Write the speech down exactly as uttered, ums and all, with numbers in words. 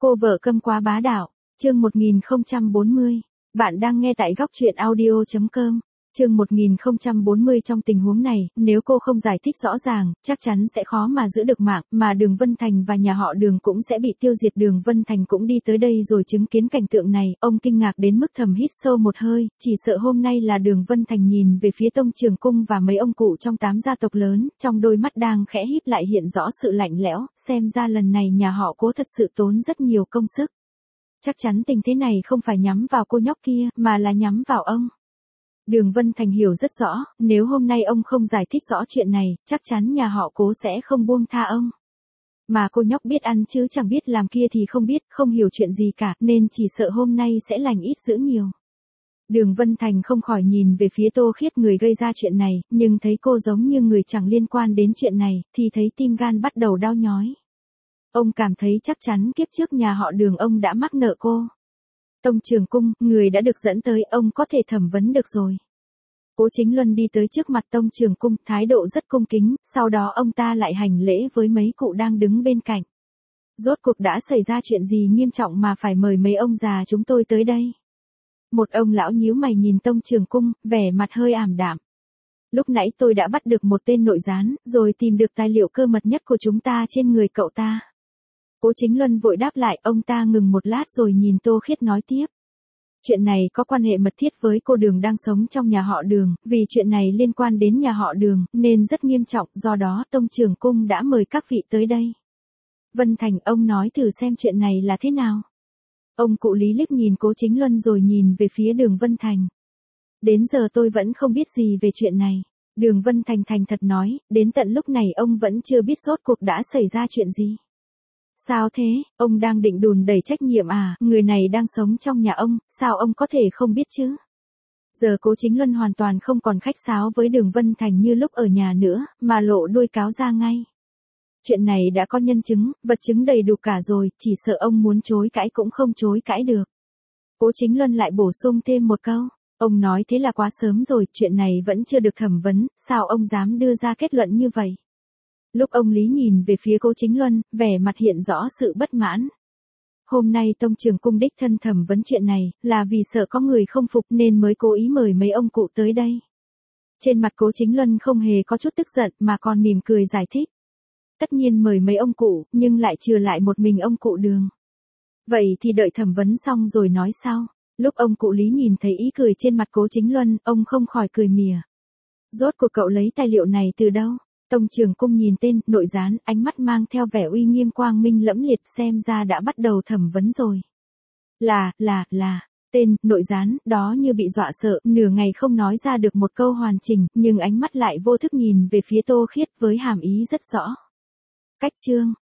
Cô vợ câm quá bá đạo, chương một nghìn không trăm bốn mươi. Bạn đang nghe tại góc truyện audio chấm com. Chương một nghìn không trăm bốn mươi. Trong tình huống này, nếu cô không giải thích rõ ràng, chắc chắn sẽ khó mà giữ được mạng, mà Đường Vân Thành và nhà họ Đường cũng sẽ bị tiêu diệt. Đường Vân Thành cũng đi tới đây rồi chứng kiến cảnh tượng này, ông kinh ngạc đến mức thầm hít sâu một hơi, chỉ sợ hôm nay là Đường Vân Thành nhìn về phía Tông Trường Cung và mấy ông cụ trong tám gia tộc lớn, trong đôi mắt đang khẽ híp lại hiện rõ sự lạnh lẽo, xem ra lần này nhà họ Cố thật sự tốn rất nhiều công sức. Chắc chắn tình thế này không phải nhắm vào cô nhóc kia, mà là nhắm vào ông. Đường Vân Thành hiểu rất rõ, nếu hôm nay ông không giải thích rõ chuyện này, chắc chắn nhà họ Cố sẽ không buông tha ông. Mà cô nhóc biết ăn chứ chẳng biết làm kia thì không biết, không hiểu chuyện gì cả, nên chỉ sợ hôm nay sẽ lành ít dữ nhiều. Đường Vân Thành không khỏi nhìn về phía Tô Khiết, người gây ra chuyện này, nhưng thấy cô giống như người chẳng liên quan đến chuyện này, thì thấy tim gan bắt đầu đau nhói. Ông cảm thấy chắc chắn kiếp trước nhà họ Đường ông đã mắc nợ cô. Tông Trường Cung, người đã được dẫn tới, ông có thể thẩm vấn được rồi. Cố Chính Luân đi tới trước mặt Tông Trường Cung, thái độ rất cung kính, sau đó ông ta lại hành lễ với mấy cụ đang đứng bên cạnh. Rốt cuộc đã xảy ra chuyện gì nghiêm trọng mà phải mời mấy ông già chúng tôi tới đây? Một ông lão nhíu mày nhìn Tông Trường Cung, vẻ mặt hơi ảm đạm. Lúc nãy tôi đã bắt được một tên nội gián, rồi tìm được tài liệu cơ mật nhất của chúng ta trên người cậu ta. Cố Chính Luân vội đáp lại, ông ta ngừng một lát rồi nhìn Tô Khiết nói tiếp. Chuyện này có quan hệ mật thiết với cô Đường đang sống trong nhà họ Đường, vì chuyện này liên quan đến nhà họ Đường, nên rất nghiêm trọng, do đó Tông Trường Cung đã mời các vị tới đây. Vân Thành, ông nói thử xem chuyện này là thế nào. Ông cụ Lý liếc nhìn Cố Chính Luân rồi nhìn về phía Đường Vân Thành. Đến giờ tôi vẫn không biết gì về chuyện này. Đường Vân Thành thành thật nói, đến tận lúc này ông vẫn chưa biết rốt cuộc đã xảy ra chuyện gì. Sao thế, ông đang định đùn đẩy trách nhiệm à, người này đang sống trong nhà ông, sao ông có thể không biết chứ? Giờ Cố Chính Luân hoàn toàn không còn khách sáo với Đường Vân Thành như lúc ở nhà nữa, mà lộ đuôi cáo ra ngay. Chuyện này đã có nhân chứng, vật chứng đầy đủ cả rồi, chỉ sợ ông muốn chối cãi cũng không chối cãi được. Cố Chính Luân lại bổ sung thêm một câu, ông nói thế là quá sớm rồi, chuyện này vẫn chưa được thẩm vấn, sao ông dám đưa ra kết luận như vậy? Lúc ông Lý nhìn về phía Cố Chính Luân, vẻ mặt hiện rõ sự bất mãn. Hôm nay Tông Trường Cung đích thân thẩm vấn chuyện này, là vì sợ có người không phục nên mới cố ý mời mấy ông cụ tới đây. Trên mặt Cố Chính Luân không hề có chút tức giận mà còn mỉm cười giải thích. Tất nhiên mời mấy ông cụ, nhưng lại trừ lại một mình ông cụ Đường. Vậy thì đợi thẩm vấn xong rồi nói sao? Lúc ông cụ Lý nhìn thấy ý cười trên mặt Cố Chính Luân, ông không khỏi cười mỉa. Rốt cuộc cậu lấy tài liệu này từ đâu? Tông Trường Cung nhìn tên nội gián, ánh mắt mang theo vẻ uy nghiêm quang minh lẫm liệt, xem ra đã bắt đầu thẩm vấn rồi. Là, là, là, tên nội gián đó như bị dọa sợ, nửa ngày không nói ra được một câu hoàn chỉnh, nhưng ánh mắt lại vô thức nhìn về phía Tô Khiết với hàm ý rất rõ. Cách chương,